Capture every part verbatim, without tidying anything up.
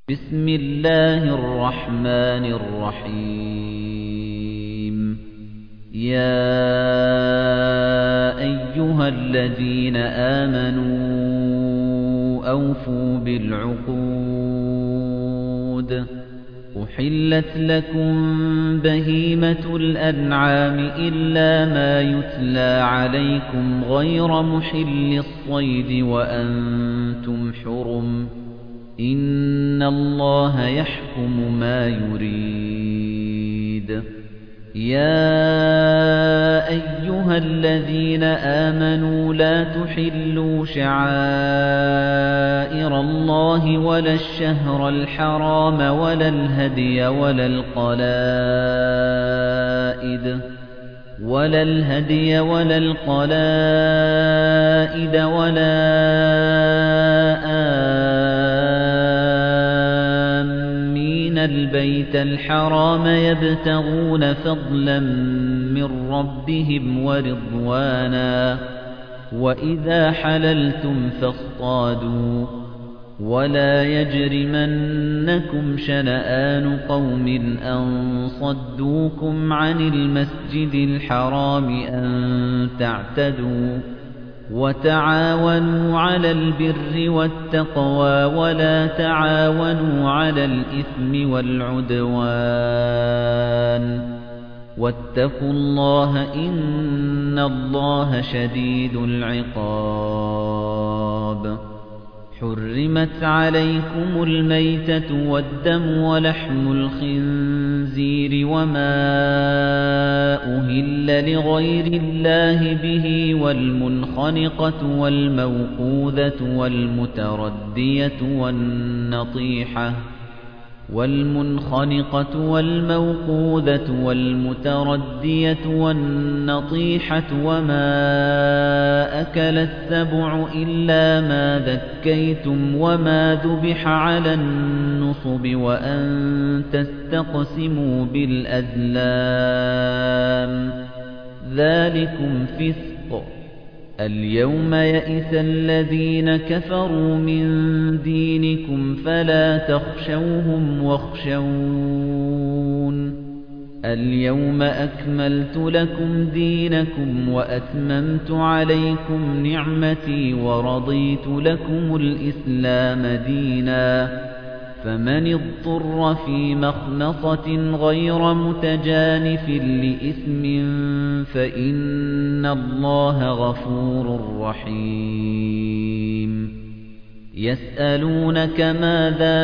بسم الله الرحمن الرحيم يا أيها الذين آمنوا أوفوا بالعقود أحلت لكم بهيمة الأنعام إلا ما يتلى عليكم غير محل الصيد وأنتم حرم إن الله يحكم ما يريد يا أيها الذين آمنوا لا تحلوا شعائر الله ولا الشهر الحرام ولا الهدي ولا القلائد ولا الهدي ولا القلائد ولا آمين البيت الحرام يبتغون فضلا من ربهم ورضوانا وإذا حللتم فاصطادوا ولا يجرمنكم شنآن قوم أن صدوكم عن المسجد الحرام أن تعتدوا وتعاونوا على البر والتقوى ولا تعاونوا على الإثم والعدوان واتقوا الله إن الله شديد العقاب حرمت عليكم الميتة والدم ولحم الخنزير وما أهل لغير الله به والمنخنقة والموقوذة والمتردية والنطيحة والمنخنقة والموقوذة والمتردية والنطيحة وما أكل السبع إلا ما ذكيتم وما ذبح على النصب وأن تستقسموا بالأزلام ذلكم فسق اليوم يئس الذين كفروا من دينكم فلا تخشوهم واخشون اليوم أكملت لكم دينكم وأتممت عليكم نعمتي ورضيت لكم الإسلام دينا فمن اضطر في مخنصة غير متجانف لإثم فإن الله غفور رحيم يسألونك ماذا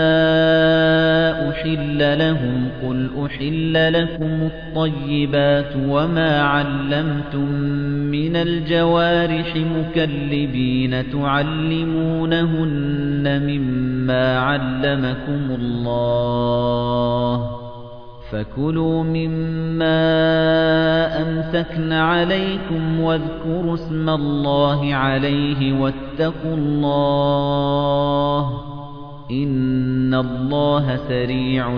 أحل لهم قل أحل لكم الطيبات وما علمتم من الجوارح مكلبين تعلمونهن مما علمكم الله فكلوا مما أمسكن عليكم واذكروا اسم الله عليه واتقوا الله إن الله سريع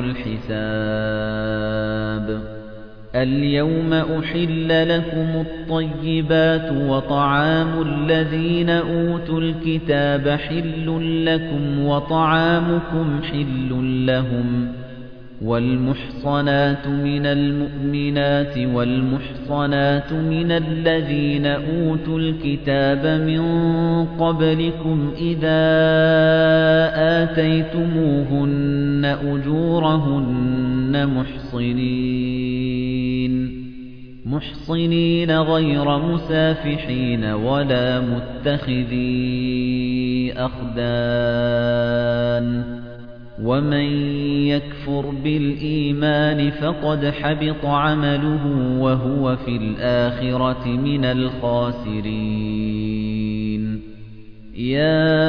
الحساب اليوم أحل لكم الطيبات وطعام الذين أوتوا الكتاب حل لكم وطعامكم حل لهم والمحصنات من المؤمنات والمحصنات من الذين أوتوا الكتاب من قبلكم إذا آتيتموهن أجورهن محصنين محصنين غير مسافحين ولا متخذي أخدان ومن يكفر بالإيمان فقد حبط عمله وهو في الآخرة من الخاسرين يا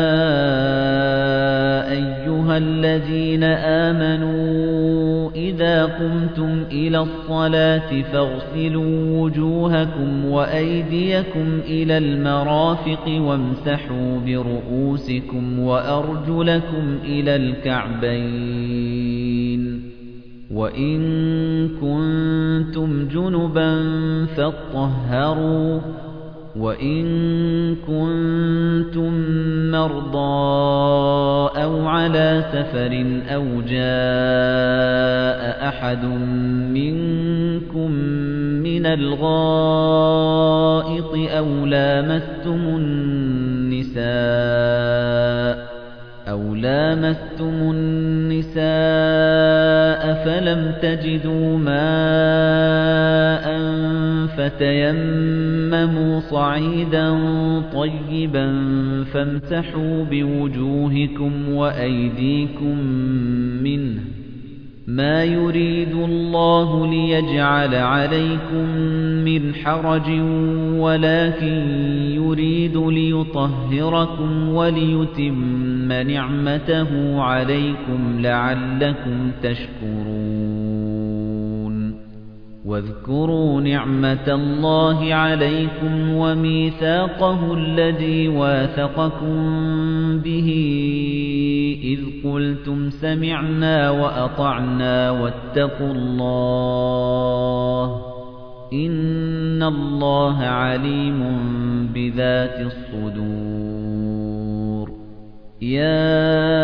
أيها الذين آمنوا إذا قمتم إلى الصلاة فاغسلوا وجوهكم وأيديكم إلى المرافق وامسحوا برؤوسكم وأرجلكم إلى الكعبين وإن كنتم جنبا فاطهروا وَإِن كُنتُم مَّرْضَىٰ أَوْ عَلَىٰ سَفَرٍ أَوْ جَاءَ أَحَدٌ مِّنكُم مِّنَ الْغَائِطِ أَوْ لَامَسْتُمُ النِّسَاءَ أَوْ لَامَسْتُمُ النِّسَاءَ فَلَمْ تَجِدُوا مَاءً فَتَيَمَّمُوا صَعِيدًا طَيِّبًا فَامْسَحُوا بِوُجُوهِكُمْ وَأَيْدِيكُم مِّنْهُ ۚ مَا يُرِيدُ اللَّهُ لِيَجْعَلَ عَلَيْكُم مِّنْ حَرَجٍ وَلَٰكِن يُرِيدُ لِيُطَهِّرَكُمْ وَلِيُتِمَّ نِعْمَتَهُ عَلَيْكُمْ لَعَلَّكُمْ تَشْكُرُونَ وَاذْكُرُوا نِعْمَةَ اللَّهِ عَلَيْكُمْ وَمِيثَاقَهُ الَّذِي وَاثَقَكُم بِهِ إِذْ قُلْتُمْ سَمِعْنَا وَأَطَعْنَا وَاتَّقُوا اللَّهَ إِنَّ اللَّهَ عَلِيمٌ بِذَاتِ الصُّدُورِ يَا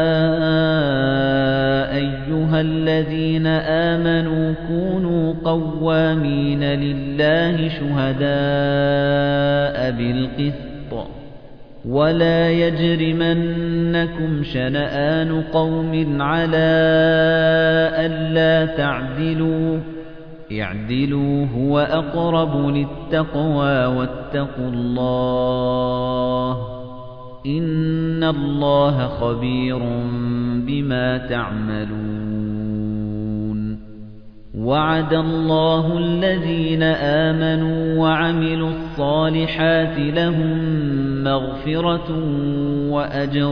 أَيُّهَا الَّذِينَ آمَنُوا كُونُوا قَوَّامِينَ لِلَّهِ شُهَدَاءَ بِالْقِسْطِ وَلَا يَجْرِمَنَّكُمْ شَنَآنُ قَوْمٍ عَلَىٰ أَلَّا تَعْدِلُوا اعْدِلُوا هُوَ أَقْرَبُ لِلتَّقْوَىٰ وَاتَّقُوا اللَّهَ إِنَّ اللَّهَ خَبِيرٌ بِمَا تَعْمَلُونَ وَعَدَ اللَّهُ الَّذِينَ آمَنُوا وَعَمِلُوا الصَّالِحَاتِ لَهُم مَّغْفِرَةٌ وَأَجْرٌ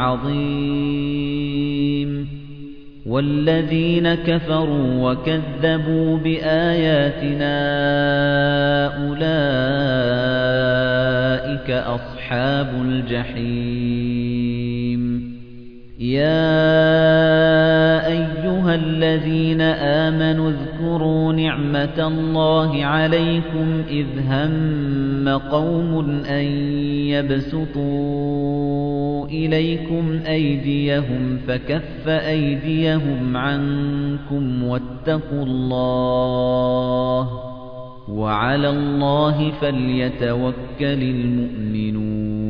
عَظِيمٌ وَالَّذِينَ كَفَرُوا وَكَذَّبُوا بِآيَاتِنَا أُولَٰئِكَ أَصْحَابُ الْجَحِيمِ يَا أَيُّهَا الَّذِينَ آمَنُوا اذْكُرُوا نِعْمَةَ اللَّهِ عَلَيْكُمْ إِذْ هَمَّ قَوْمٌ أَن يَبْسُطُوا إِلَيْكُمْ أَيْدِيَهُمْ فَكَفَّ أَيْدِيَهُمْ عَنكُمْ وَاتَّقُوا اللَّهَ وَعَلَى اللَّهِ فَلْيَتَوَكَّلِ الْمُؤْمِنُونَ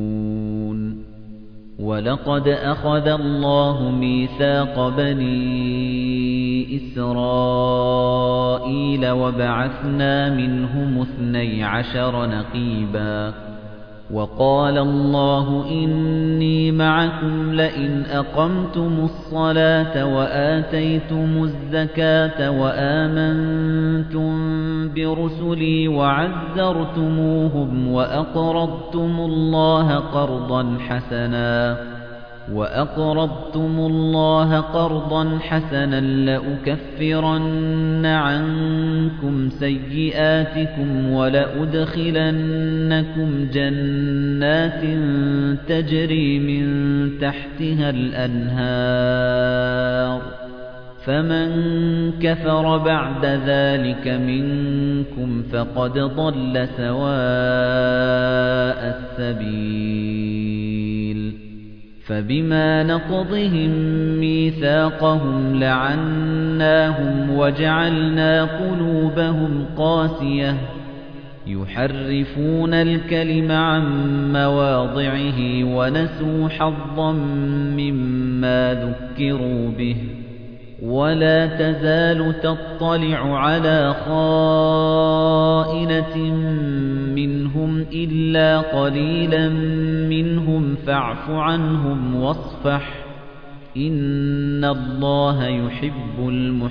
وَلَقَدْ أَخَذَ اللَّهُ مِيثَاقَ بَنِي إِسْرَائِيلَ وَبَعَثْنَا مِنْهُمُ اثْنَيْ عَشَرَ نَقِيبًا وَقَالَ اللَّهُ إِنِّي مَعَكُمْ لَئِنْ أَقَمْتُمُ الصَّلَاةَ وَآتَيْتُمُ الزَّكَاةَ وَآمَنتُم بِرُسُلِي وَعَزَّرْتُمُوهُمْ وَأَقْرَضْتُمُ اللَّهَ قَرْضًا حَسَنًا وَأَقْرَضْتُمُ اللَّهَ قَرْضًا حَسَنًا لَّأُكَفِّرَنَّ عَنكُمْ سَيِّئَاتِكُمْ وَلَأُدْخِلَنَّكُمْ جَنَّاتٍ تَجْرِي مِن تَحْتِهَا الْأَنْهَارُ فَمَن كَفَرَ بَعْدَ ذَلِكَ مِنكُمْ فَقَدْ ضَلَّ سَوَاءَ السَّبِيلِ فَبِمَا نَقْضِهِم مِّيثَاقَهُمْ لَعَنَّاهُمْ وَجَعَلْنَا قُلُوبَهُمْ قَاسِيَةً يُحَرِّفُونَ الْكَلِمَ عَن مَّوَاضِعِهِ وَنَسُوا حَظًّا مِّمَّا ذُكِّرُوا بِهِ وَلَا تَزَالُ تَطَّلِعُ عَلَىٰ خَائِنَةٍ مِّنْهُمْ إِلَّا قَلِيلًا مِّنْهُمْ فَاعْفُ عَنْهُمْ وَاصْفَحْ إِنَّ اللَّهَ يُحِبُّ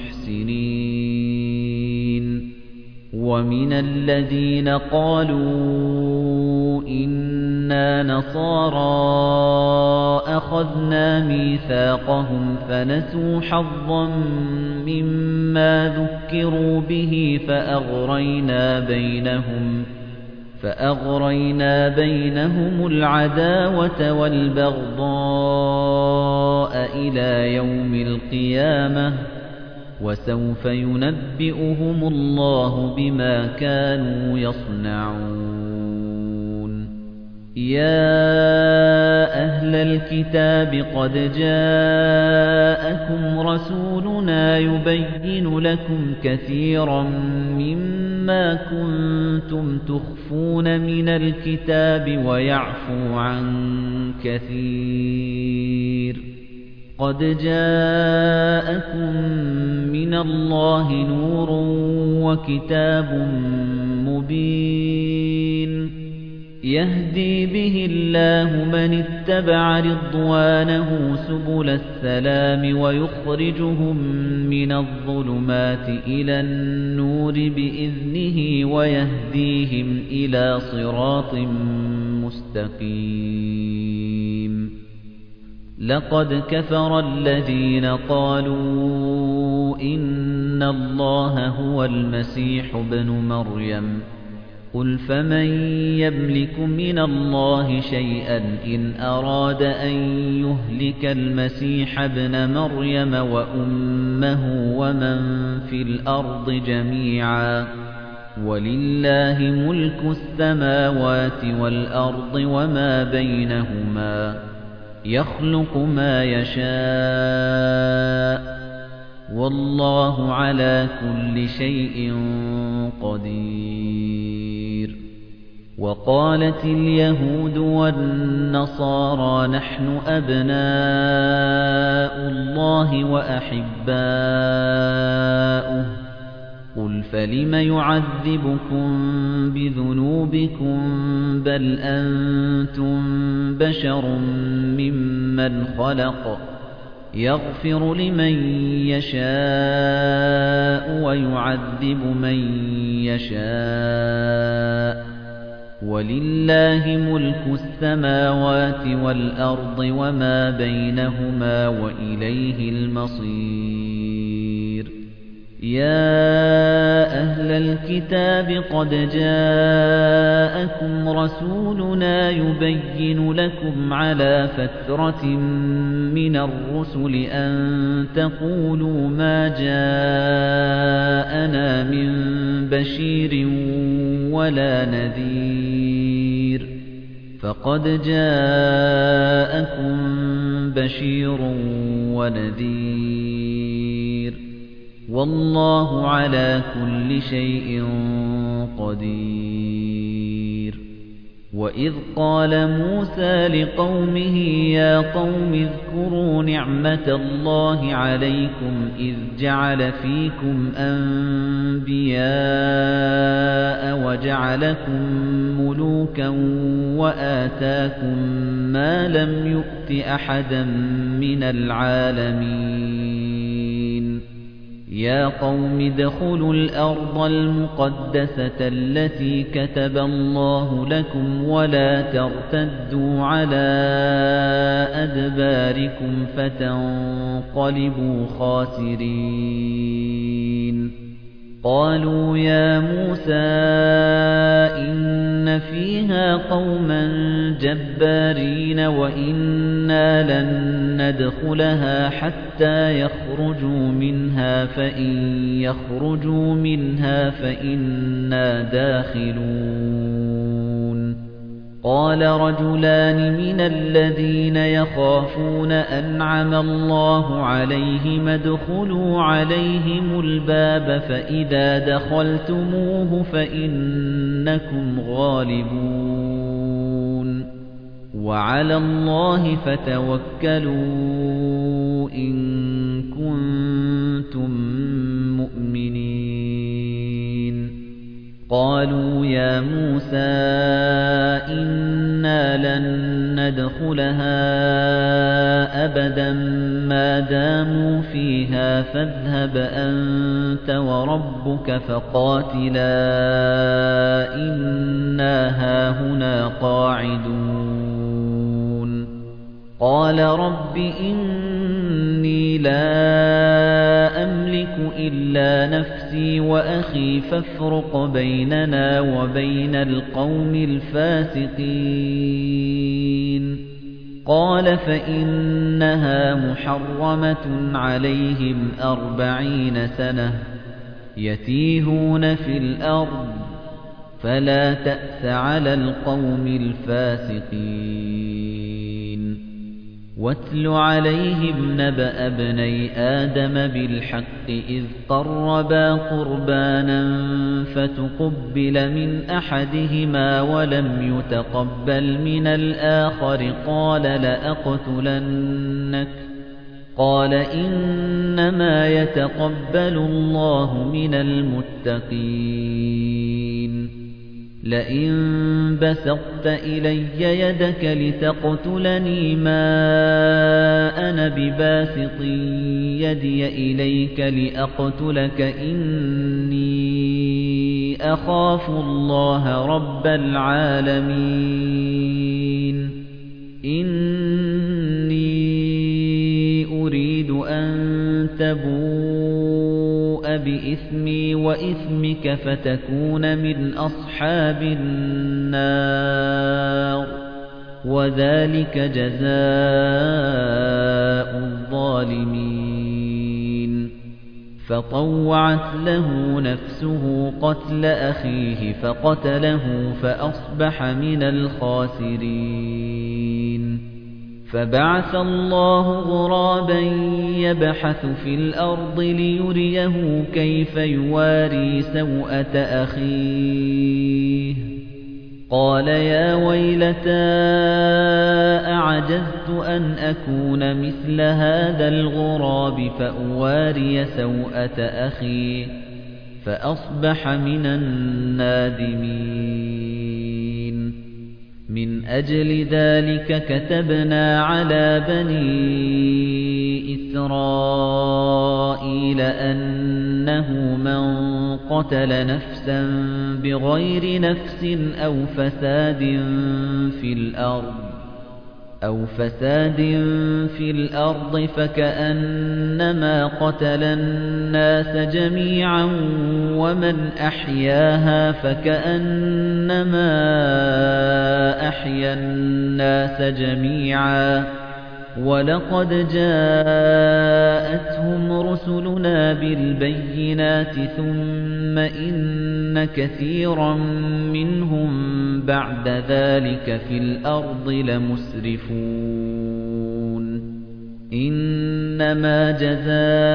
الْمُحْسِنِينَ وَمِنَ الَّذِينَ قَالُوا إِنَّا نَصَارَىٰ أَخَذْنَا مِيثَاقَهُمْ فَنَسُوا حَظًّا مِّمَّا ذُكِّرُوا بِهِ فَأَغْرَيْنَا بَيْنَهُمْ فَأَغْرَيْنَا بَيْنَهُمُ الْعَدَاوَةَ وَالْبَغْضَاءَ إِلَى يَوْمِ الْقِيَامَةِ وَسَوْفَ يُنَبِّئُهُمُ اللَّهُ بِمَا كَانُوا يَصْنَعُونَ يا أهل الكتاب قد جاءكم رسولنا يبين لكم كثيرا مما كنتم تخفون من الكتاب ويعفو عن كثير قد جاءكم من الله نور وكتاب مبين يهدي به الله من اتبع رضوانه سبل السلام ويخرجهم من الظلمات إلى النور بإذنه ويهديهم إلى صراط مستقيم لقد كفر الذين قالوا إن الله هو المسيح ابن مريم قل فمن يملك من الله شيئا إن أراد أن يهلك المسيح ابن مريم وأمه ومن في الأرض جميعا ولله ملك السماوات والأرض وما بينهما يخلق ما يشاء والله على كل شيء قدير وقالت اليهود والنصارى نحن أبناء الله وأحباؤه قل فلم يعذبكم بذنوبكم بل أنتم بشر ممن خلق يغفر لمن يشاء ويعذب من يشاء ولله ملك السماوات والأرض وما بينهما وإليه المصير يا أهل الكتاب قد جاءكم رسولنا يبين لكم على فترة من الرسل أن تقولوا ما جاءنا من بشير ولا نذير فقد جاءكم بشير ونذير والله على كل شيء قدير وإذ قال موسى لقومه يا قوم اذكروا نعمة الله عليكم إذ جعل فيكم أنبياء وجعلكم ملوكا وآتاكم ما لم يؤت أحدا من العالمين يا قوم ادخلوا الأرض المقدسة التي كتب الله لكم ولا ترتدوا على أدباركم فتنقلبوا خاسرين قالوا يا موسى إن فيها قوما جبارين وإنا لن ندخلها حتى يخرجوا منها فإن يخرجوا منها فإنا داخلون قال رجلان من الذين يخافون أنعم الله عليهم ادخلوا عليهم الباب فإذا دخلتموه فإنكم غالبون وعلى الله فتوكلوا إن كنتم مؤمنين قالوا يا موسى إنا لن ندخلها أبدا ما داموا فيها فاذهب أنت وربك فقاتلا إنا هاهنا قاعدون قال رب إني لا أملك إلا نفسي وأخي فافرق بيننا وبين القوم الفاسقين قال فإنها محرمة عليهم أربعين سنة يتيهون في الأرض فلا تأس على القوم الفاسقين واتل عليهم نبأ ابني آدم بالحق إذ قربا قربانا فتقبل من أحدهما ولم يتقبل من الآخر قال لأقتلنك قال إنما يتقبل الله من المتقين لئن بسطت إلي يدك لتقتلني ما أنا بباسط يدي إليك لأقتلك إني أخاف الله رب العالمين إني أريد أن تبوء بإثمي وإثمك فتكون من أصحاب النار وذلك جزاء الظالمين فطوعت له نفسه قتل أخيه فقتله فأصبح من الخاسرين فبعث الله غرابا يبحث في الأرض ليريه كيف يواري سوءة أخيه قال يا ويلتى أعجزت أن أكون مثل هذا الغراب فأواري سوءة أخي فأصبح من النادمين من أجل ذلك كتبنا على بني إسرائيل أنه من قتل نفسا بغير نفس أو فساد في الأرض أو فساد في الأرض فكأنما قتل الناس جميعا ومن أحياها فكأنما أحيا الناس جميعا ولقد جاءتهم رسلنا بالبينات ثم إن كثيرا منهم بعد ذلك في الأرض لمسرفون إنما جزاء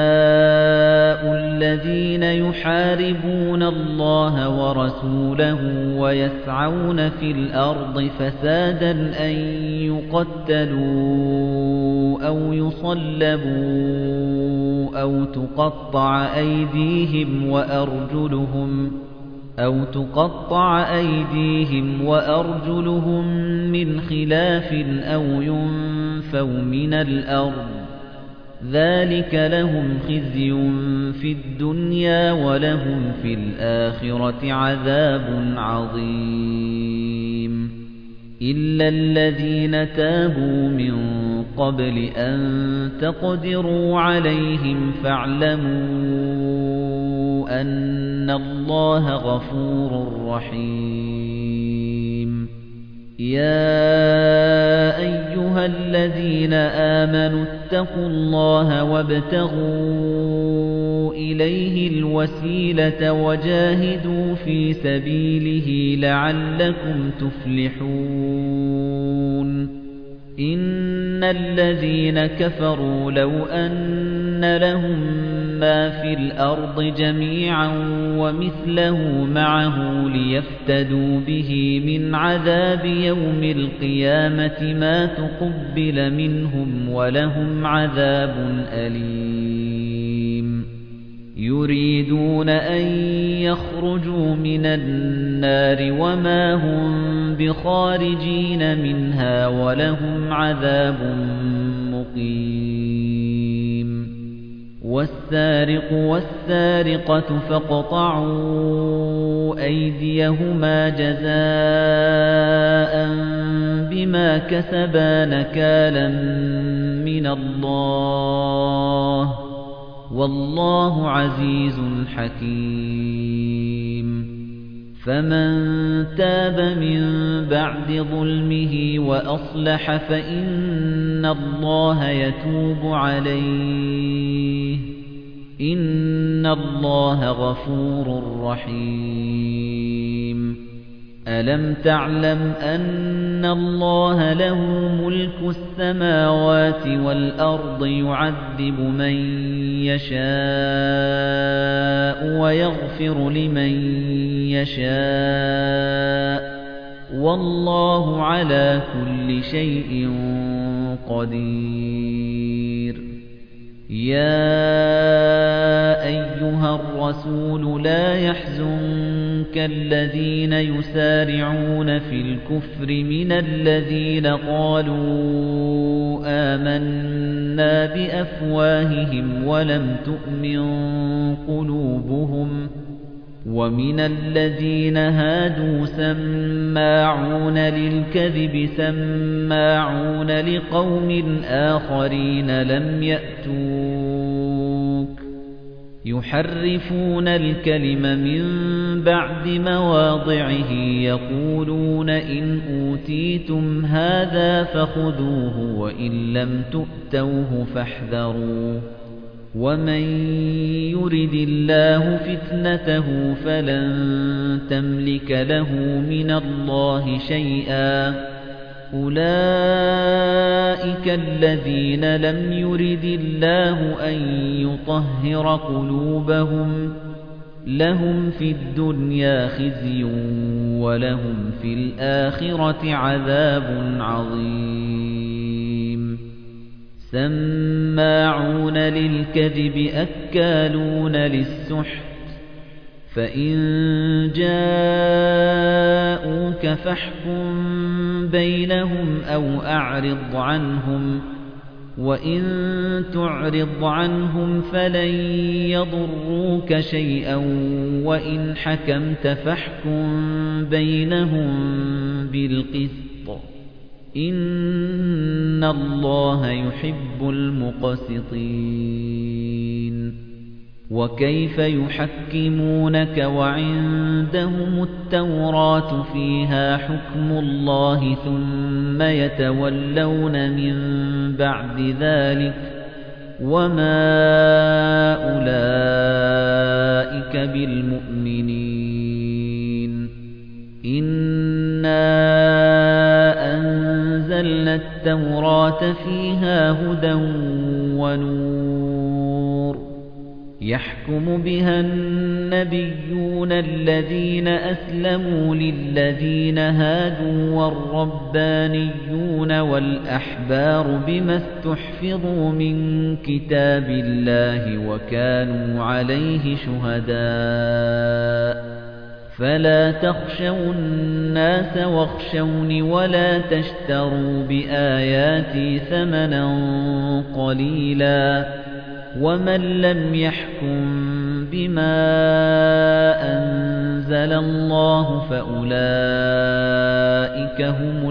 الذين يحاربون الله ورسوله ويسعون في الأرض فسادا أن يقتلوا أو يصلبوا أو تقطع أيديهم وأرجلهم أو تقطع أيديهم وأرجلهم من خلاف أو ينفوا من الأرض ذلك لهم خزي في الدنيا ولهم في الآخرة عذاب عظيم إلا الذين تابوا من قبل أن تقدروا عليهم فاعلموا أن الله غفور رحيم يا أيها الذين آمنوا اتقوا الله وابتغوا إليه الوسيلة وجاهدوا في سبيله لعلكم تفلحون إن الذين كفروا لو أن لهم ما في الأرض جميعا ومثله معه ليفتدوا به من عذاب يوم القيامة ما تقبل منهم ولهم عذاب أليم يريدون أن يخرجوا من النار وما هم بخارجين منها ولهم عذاب مقيم والسارق والسارقة فاقطعوا أيديهما جزاء بما كسبا نكالا من الله والله عزيز حكيم فمن تاب من بعد ظلمه وأصلح فإن الله يتوب عليه إن الله غفور رحيم أَلَمْ تَعْلَمْ أَنَّ اللَّهَ لَهُ مُلْكُ السَّمَاوَاتِ وَالْأَرْضِ يُعَذِّبُ مَن يَشَاءُ وَيَغْفِرُ لِمَن يَشَاءُ وَاللَّهُ عَلَى كُلِّ شَيْءٍ قَدِيرٌ يَا أَيُّهَا الرَّسُولُ لَا يَحْزُنكَ الَّذِينَ يُسَارِعُونَ فِي الْكُفْرِ مِنَ الَّذِينَ قَالُوا آمَنَّا بِأَفْوَاهِهِمْ وَلَمْ تُؤْمِنْ قُلُوبُهُمْ وَمِنَ الَّذِينَ هَادُوا سَمَّاعُونَ لِلْكَذِبِ سَمَّاعُونَ لِقَوْمٍ آخَرِينَ لَمْ يَأْتُوكَ يُحَرِّفُونَ الْكَلِمَ مِنْ بَعْدِ مَوَاضِعِهِ يَقُولُونَ إِنْ أُوتِيتُمْ هَذَا فَخُذُوهُ وَإِنْ لَمْ تُؤْتَوْهُ فاحْذَرُوا وَمَن يُرِدِ اللَّهُ فِتْنَتَهُ فَلَن تَمْلِكَ لَهُ مِنَ اللَّهِ شَيْئًا أُولَئِكَ الَّذِينَ لَمْ يُرِدِ اللَّهُ أَن يُطَهِّرَ قُلُوبَهُمْ لَهُمْ فِي الدُّنْيَا خِزْيٌ وَلَهُمْ في الْآخِرَةِ عَذَابٌ عَظِيمٌ سَمَّاعُونَ لِلْكَذِبِ أَكَّالُونَ لِلسُّحْتِ فَإِن جَاءُوكَ فَاحْكُم بَيْنَهُمْ أَوْ أَعْرِضْ عَنْهُمْ وَإِن تُعْرِضْ عَنْهُمْ فَلَن يَضُرُّوكَ شَيْئًا وَإِنْ حَكَمْتَ فَاحْكُم بَيْنَهُم بِالْقِسْطِ إِنَّ اللَّهَ يُحِبُّ الْمُقْسِطِينَ وَكَيْفَ يُحَكِّمُونَكَ وَعِندَهُمُ التَّوْرَاةُ فِيهَا حُكْمُ اللَّهِ ثُمَّ يَتَوَلَّوْنَ مِن بَعْدِ ذَلِكَ وَمَا أُولَئِكَ بِالْمُؤْمِنِينَ إِنَّا أَنزَلْنَا التَّوْرَاةَ فِيهَا هُدًى وَنُورٌ يَحْكُمُ بِهَا النَّبِيُّونَ الَّذِينَ أَسْلَمُوا لِلَّذِينَ هَادُوا وَالرَّبَّانِيُّونَ وَالْأَحْبَارُ بِمَا اسْتُحْفِظُوا مِنْ كِتَابِ اللَّهِ وَكَانُوا عَلَيْهِ شُهَدَاءَ فَلَا تَخْشَوُا النَّاسَ وَاخْشَوْنِ وَلَا تَشْتَرُوا بِآيَاتِي ثَمَنًا قَلِيلًا وَمَن لَّمْ يَحْكُم بِمَا أَنزَلَ اللَّهُ فَأُولَئِكَ هُمُ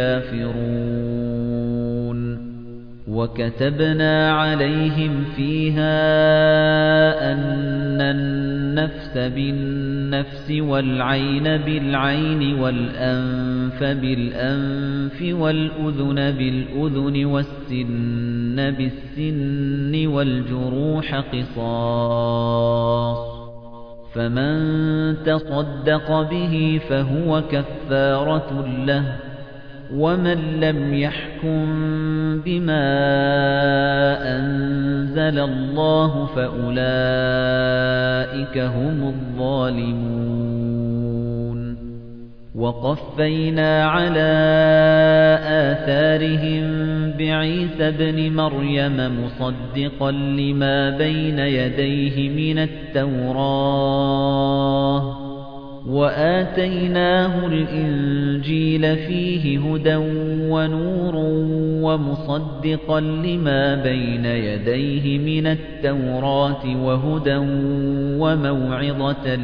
الْكَافِرُونَ وَكَتَبْنَا عَلَيْهِمْ فِيهَا أَنَّ النَّفْسَ بِالنَّفْسِ وَالْعَيْنَ بِالْعَيْنِ وَالْأَنفَ بِالْأَنفِ وَالْأُذُنَ بِالْأُذُنِ وَالسِّنَّ بِالسِّنِّ وَالْجُرُوحَ قِصَاصٌ فَمَن تَصَدَّقَ بِهِ فَهُوَ كَفَّارَةٌ لَّهُ وَمَن لَّمْ يَحْكُم بِمَا أَنزَلَ اللَّهُ فَأُولَئِكَ هُمُ الظَّالِمُونَ وَقَفَّيْنَا عَلَى آثَارِهِم بِعِيسَى ابْنِ مَرْيَمَ مُصَدِّقًا لِّمَا بَيْنَ يَدَيْهِ مِنَ التَّوْرَاةِ وَآتَيْنَاهُ الْإِنْجِيلَ فِيهِ هُدًى وَنُورٌ وَمُصَدِّقًا لِمَا بَيْنَ يَدَيْهِ مِنَ التَّوْرَاةِ وَهُدًى وَمَوْعِظَةً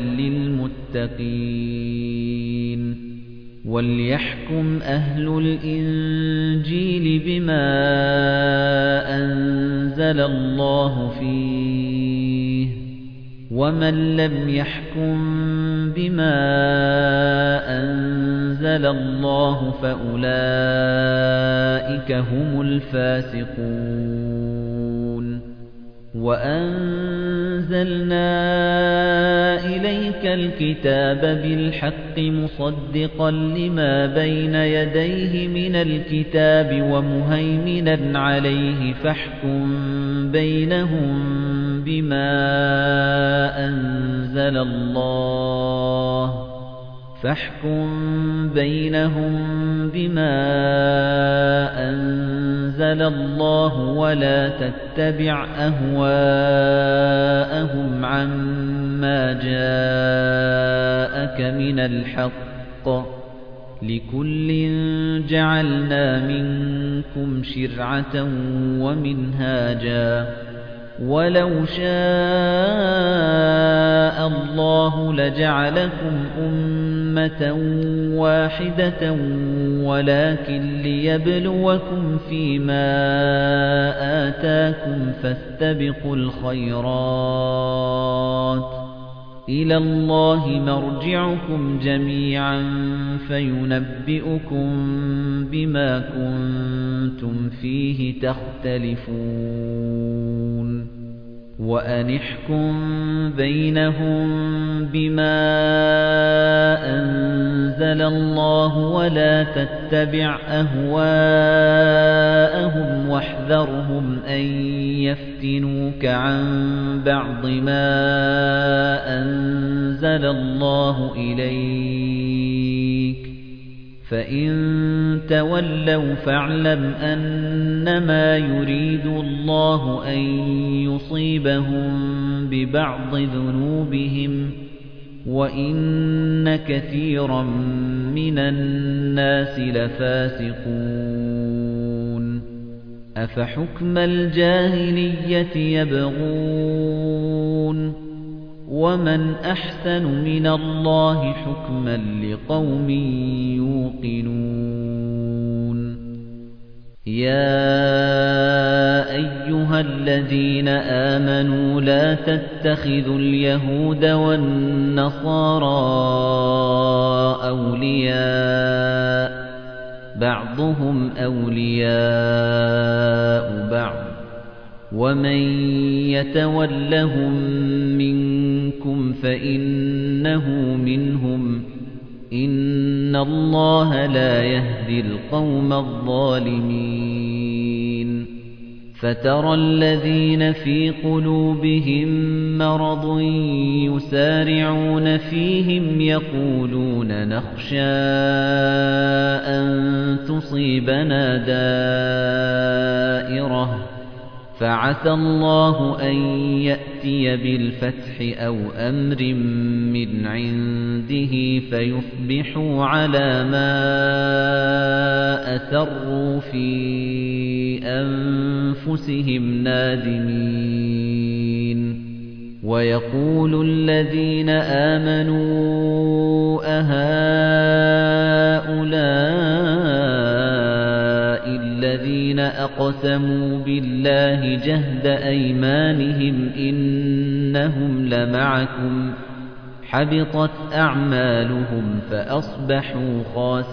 لِلْمُتَّقِينَ وَلْيَحْكُمْ أَهْلُ الْإِنْجِيلِ بِمَا أَنزَلَ اللَّهُ فِيهِ وَمَن لَّمْ يَحْكُم بِمَا أَنزَلَ اللَّهُ فَأُولَئِكَ هُمُ الْفَاسِقُونَ وَأَنزَلْنَا أَنزَلْنَا إِلَيْكَ الْكِتَابَ بِالْحَقِّ مُصَدِّقًا لِمَا بَيْنَ يَدَيْهِ مِنَ الْكِتَابِ وَمُهَيْمِنًا عَلَيْهِ فَاحْكُم بَيْنَهُم بِمَا أَنزَلَ اللَّهُ فَاحْكُم بَيْنَهُم بِمَا أَنزَلَ اللَّهُ وَلَا تَتَّبِعْ أَهْوَاءَهُمْ عَمَّا جَاءَكَ مِنَ الْحَقِّ ۚ لِكُلٍّ جَعَلْنَا مِنكُمْ شِرْعَةً وَمِنْهَاجًا ۚ وَلَوْ شَاءَ اللَّهُ لَجَعَلَكُمْ أُمَّةً وَاحِدَةً وَلَكِن لِّيَبْلُوَكُمْ فِيمَا آتَاكُمْ فَاسْتَبِقُوا الْخَيْرَاتِ ۚ إِلَى اللَّهِ مَرْجِعُكُمْ جَمِيعًا فَيُنَبِّئُكُم بِمَا كُنتُمْ فِيهِ تَخْتَلِفُونَ وَأَنِ احْكُم بَيْنَهُم بِمَا أَنزَلَ اللَّهُ وَلَا تَتَّبِعْ أَهْوَاءَهُمْ وَاحْذَرْهُمْ أَن يَفْتِنُوكَ عَن بَعْضِ مَا أَنزَلَ اللَّهُ إِلَيْكَ ۖ فَإِن تَوَلَّوْا فَاعْلَمْ أَنَّمَا يُرِيدُ اللَّهُ أَن يُصِيبَهُم بِبَعْضِ ذُنُوبِهِمْ ۗ وَإِنَّ كَثِيرًا مِّنَ النَّاسِ لَفَاسِقُونَ أَفَحُكْمَ الْجَاهِلِيَّةِ يَبْغُونَ وَمَنْ أَحْسَنُ مِنَ اللَّهِ حُكْمًا لِقَوْمٍ يُوقِنُونَ يَا أَيُّهَا الَّذِينَ آمَنُوا لَا تَتَّخِذُوا الْيَهُودَ وَالنَّصَارَىٰ أَوْلِيَاءَ ۘ بَعْضُهُمْ أَوْلِيَاءُ بَعْضٍ ۚ وَمَن يَتَوَلَّهُم مِّنكُمْ فَإِنَّهُ مِنْهُمْ ۗ إِنَّ اللَّهَ لَا يَهْدِي الْقَوْمَ الظَّالِمِينَ فَتَرَى الَّذِينَ فِي قُلُوبِهِم مَّرَضٌ يُسَارِعُونَ فِيهِمْ يَقُولُونَ نَخْشَىٰ أَن تُصِيبَنَا دَائِرَةٌ ۚ فَعَسَى اللَّهُ أَن يَأْتِيَ بِالْفَتْحِ أَوْ أَمْرٍ مِّنْ عِندِهِ فَيُصْبِحُوا عَلَىٰ مَا أَسَرُّوا فِي أَنفُسِهِمْ نَادِمِينَ وَيَقُولُ الَّذِينَ آمَنُوا أَهَٰؤُلَاءِ الَّذِينَ أَقْسَمُوا بِاللَّهِ جَهْدَ أَيْمَانِهِمْ إِنَّهُمْ لَمَعَكُمْ ۚ حَبِطَتْ أَعْمَالُهُمْ فَأَصْبَحُوا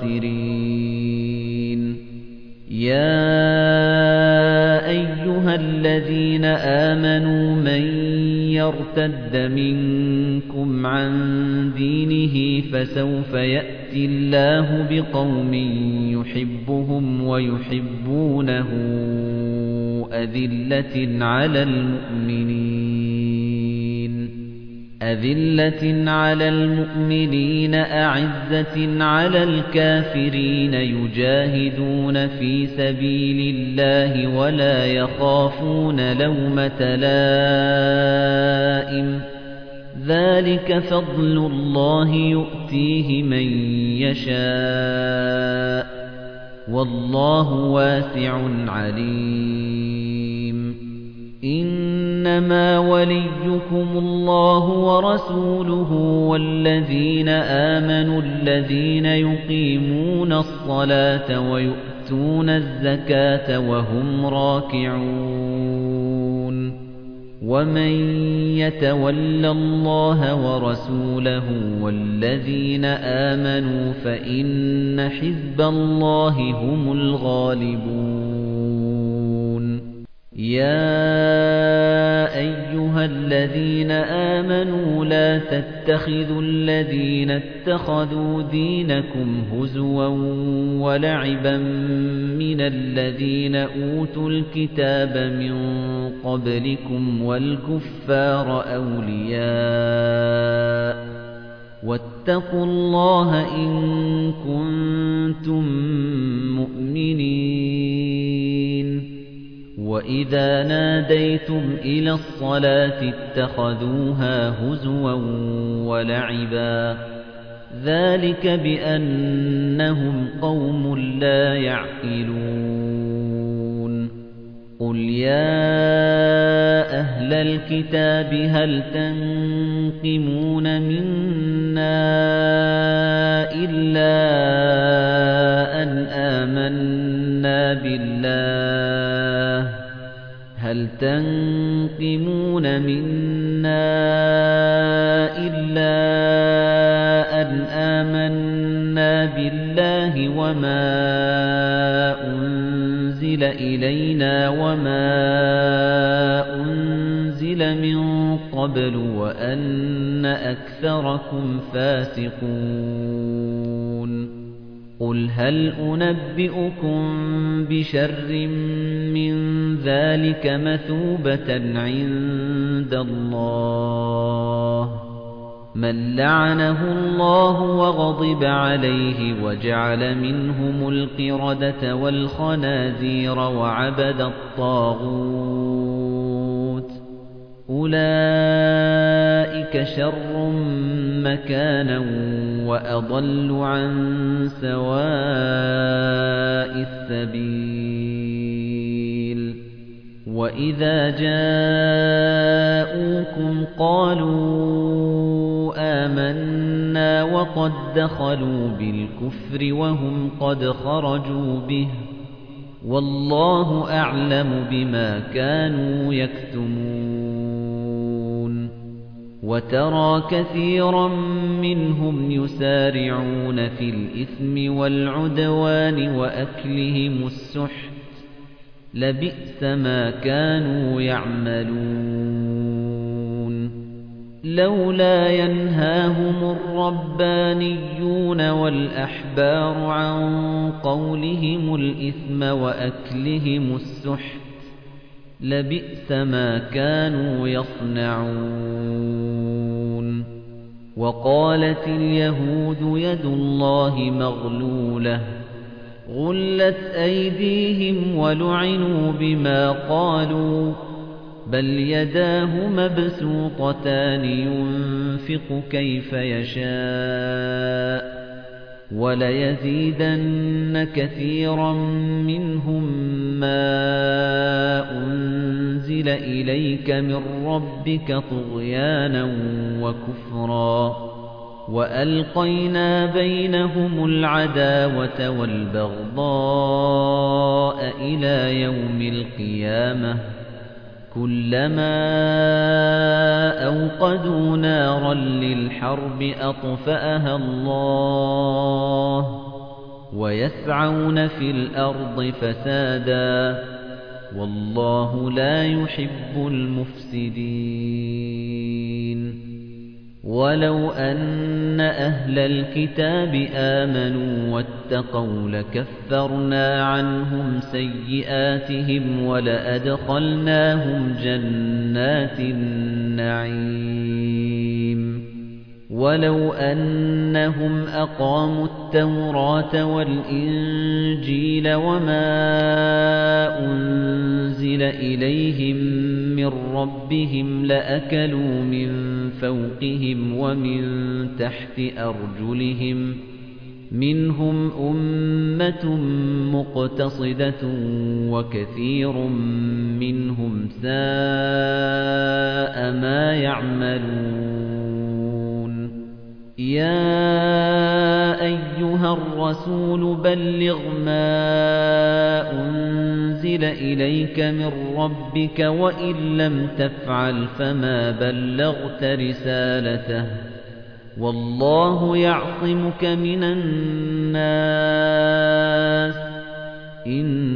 خَاسِرِينَ يَا أَيُّهَا الَّذِينَ آمَنُوا مَن يَرْتَدَّ مِنكُمْ عَن دِينِهِ فَسَوْفَ يَأْتِي اللَّهُ بِقَوْمٍ يُحِبُّهُمْ وَيُحِبُّونَهُ أَذِلَّةٍ عَلَى الْمُؤْمِنِينَ أَذِلَّةٍ عَلَى الْمُؤْمِنِينَ أَعِزَّةٍ عَلَى الْكَافِرِينَ يُجَاهِدُونَ فِي سَبِيلِ اللَّهِ وَلَا يَخَافُونَ لَوْمَةَ لَائِمٍ ۚ ذَلِكَ فَضْلُ اللَّهِ يُؤْتِيهِ مَن يَشَاءُ ۚ وَاللَّهُ وَاسِعٌ عَلِيمٌ إِنَّمَا وَلِيُّكُمُ اللَّهُ وَرَسُولُهُ وَالَّذِينَ آمَنُوا الَّذِينَ يُقِيمُونَ الصَّلَاةَ وَيُؤْتُونَ الزَّكَاةَ وَهُمْ رَاكِعُونَ وَمَن يَتَوَلَّ اللَّهَ وَرَسُولَهُ وَالَّذِينَ آمَنُوا فَإِنَّ حِزْبَ اللَّهِ هُمُ الْغَالِبُونَ يَا أَيُّهَا الَّذِينَ آمَنُوا لَا تَتَّخِذُوا الَّذِينَ اتَّخَذُوا دِينَكُمْ هُزُوًا وَلَعِبًا مِنَ الَّذِينَ أُوتُوا الْكِتَابَ مِن قَبْلِكُمْ وَالْكُفَّارَ أَوْلِيَاءَ وَاتَّقُوا اللَّهَ إِن كُنتُم مُّؤْمِنِينَ وَإِذَا نَادَيْتُمْ إِلَى الصَّلَاةِ اتَّخَذُوهَا هُزُوًا وَلَعِبًا ذَلِكَ بِأَنَّهُمْ قَوْمٌ لَّا يَعْقِلُونَ قُلْ يَا أَهْلَ الْكِتَابِ هَلْ تَنقِمُونَ مِنَّا إِلَّا أَنْ آمَنَّا بِاللَّهِ هَلْ تَنقِمُونَ مِنَّا إِلَّا أَنْ آمَنَّا بِاللَّهِ وَمَا أُنْزِلَ إِلَيْنَا وَمَا أُنْزِلَ مِنْ قَبْلُ وَأَنَّ أَكْثَرَكُمْ فَاسِقُونَ قُلْ هَلْ أُنَبِّئُكُم بِشَرٍّ مِّن ذَلِكَ مَثُوبَةً عِندَ اللَّهِ مَن لَّعَنَهُ اللَّهُ وَغَضِبَ عَلَيْهِ وَجَعَلَ مِنْهُمُ الْقِرَدَةَ وَالْخَنَازِيرَ وَعَبَدَ الطَّاغُوتَ أُولَئِكَ شَرٌّ مَّكَانًا وَأَضَلُّ عَن سَوَاءِ السَّبِيلِ وَإِذَا جَاءُوكُمْ قَالُوا آمَنَّا وَقَدْ دَخَلُوا بِالْكُفْرِ وَهُمْ قَدْ خَرَجُوا بِهِ وَاللَّهُ أَعْلَمُ بِمَا كَانُوا يَكْتُمُونَ وَتَرَى كَثِيرًا مِّنْهُمْ يُسَارِعُونَ فِي الْإِثْمِ وَالْعُدْوَانِ وَأَكْلِهِمُ السُّحْتَ لَبِئْسَ مَا كَانُوا يَعْمَلُونَ لَوْلَا يَنْهَاهُمُ الرَّبَّانِيُّونَ وَالْأَحْبَارُ عَن قَوْلِهِمُ الْإِثْمَ وَأَكْلِهِمُ السُّحْتَ لَبِئْسَ مَا كَانُوا يَصْنَعُونَ وَقَالَتِ الْيَهُودُ يَدُ اللَّهِ مَغْلُولَةٌ غُلَّتْ أَيْدِيهِمْ وَلُعِنُوا بِمَا قَالُوا بَلْ يَدَاهُ مَبْسُوطَتَانِ يُنفِقُ كَيْفَ يَشَاءُ وَلَيَزِيدَنَّ كَثِيرًا مِّنْهُم مَّا أُنزِلَ إِلَيْكَ مِن رَّبِّكَ طُغْيَانًا وَكُفْرًا وَأَلْقَيْنَا بَيْنَهُمُ الْعَدَاوَةَ وَالْبَغْضَاءَ إِلَى يَوْمِ الْقِيَامَةِ كُلَّمَا أَوْقَدُوا نَارًا لِلْحَرْبِ أَطْفَأَهَا اللَّهُ وَيَسْعَوْنَ فِي الْأَرْضِ فَسَادًا وَاللَّهُ لَا يُحِبُّ الْمُفْسِدِينَ وَلَوْ أَنَّ أَهْلَ الْكِتَابِ آمَنُوا وَاتَّقَوْا لَكَفَّرْنَا عَنْهُمْ سَيِّئَاتِهِمْ وَلَأَدْخَلْنَاهُمْ جَنَّاتِ النَّعِيمِ وَلَوْ أَنَّهُمْ أَقَامُوا التَّوْرَاةَ وَالْإِنجِيلَ وَمَا أُنزِلَ إِلَيْهِم مِّن رَّبِّهِمْ لَأَكَلُوا مِن فَوْقِهِمْ وَمِن تَحْتِ أَرْجُلِهِم مِّنْهُمْ أُمَّةٌ مُّقْتَصِدَةٌ وَكَثِيرٌ مِّنْهُمْ سَاءَ مَا يَعْمَلُونَ يَا أَيُّهَا الرَّسُولُ بَلِّغْ مَا أُنزِلَ إِلَيْكَ مِن رَّبِّكَ وَإِن لَّمْ تَفْعَلْ فَمَا بَلَّغْتَ رِسَالَتَهُ وَاللَّهُ يَعْصِمُكَ مِنَ النَّاسِ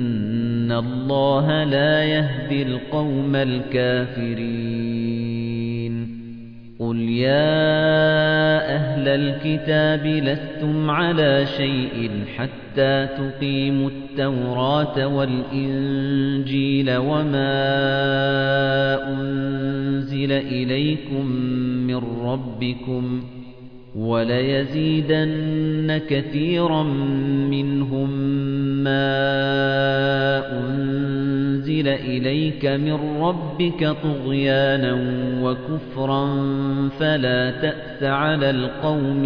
إِنَّ اللَّهَ لَا يَهْدِي الْقَوْمَ الْكَافِرِينَ قُلْ يَا أَهْلَ الْكِتَابِ لَسْتُمْ عَلَى شَيْءٍ حَتَّى تُقِيمُوا التَّوْرَاةَ وَالْإِنْجِيلَ وَمَا أُنْزِلَ إِلَيْكُمْ مِنْ رَبِّكُمْ وَلَيَزِيدَنَّ كَثِيرًا مِنْهُمْ مَا أُنْزِلَ إِلَيْكَ مِنْ رَبِّكَ طُغْيَانًا وَكُفْرًا فَلَا تَأْسَ عَلَى الْقَوْمِ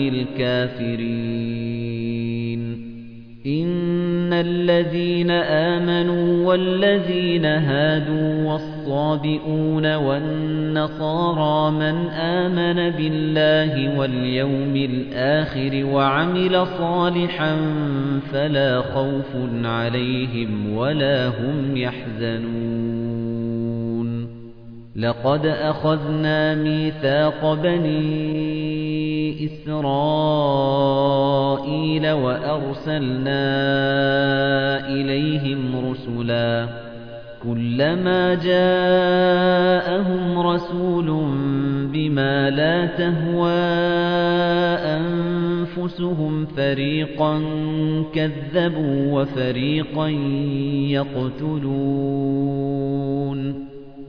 الْكَافِرِينَ إِنَّ الَّذِينَ آمَنُوا وَالَّذِينَ هَادُوا وَالصَّابِئُونَ وَالنَّصَارَى مَنْ آمَنَ بِاللَّهِ وَالْيَوْمِ الْآخِرِ وَعَمِلَ صَالِحًا فَلَا خَوْفٌ عَلَيْهِمْ وَلَا هُمْ يَحْزَنُونَ لَقَدْ أَخَذْنَا مِيثَاقَ بَنِي إِسْرَائِيلَ وَأَرْسَلْنَا إِلَيْهِمْ رُسُلًا كُلَّمَا جَاءَهُمْ رَسُولٌ بِمَا لَا تَهْوَى أَنفُسُهُمْ فَرِيقًا كَذَّبُوا وَفَرِيقًا يَقْتُلُونَ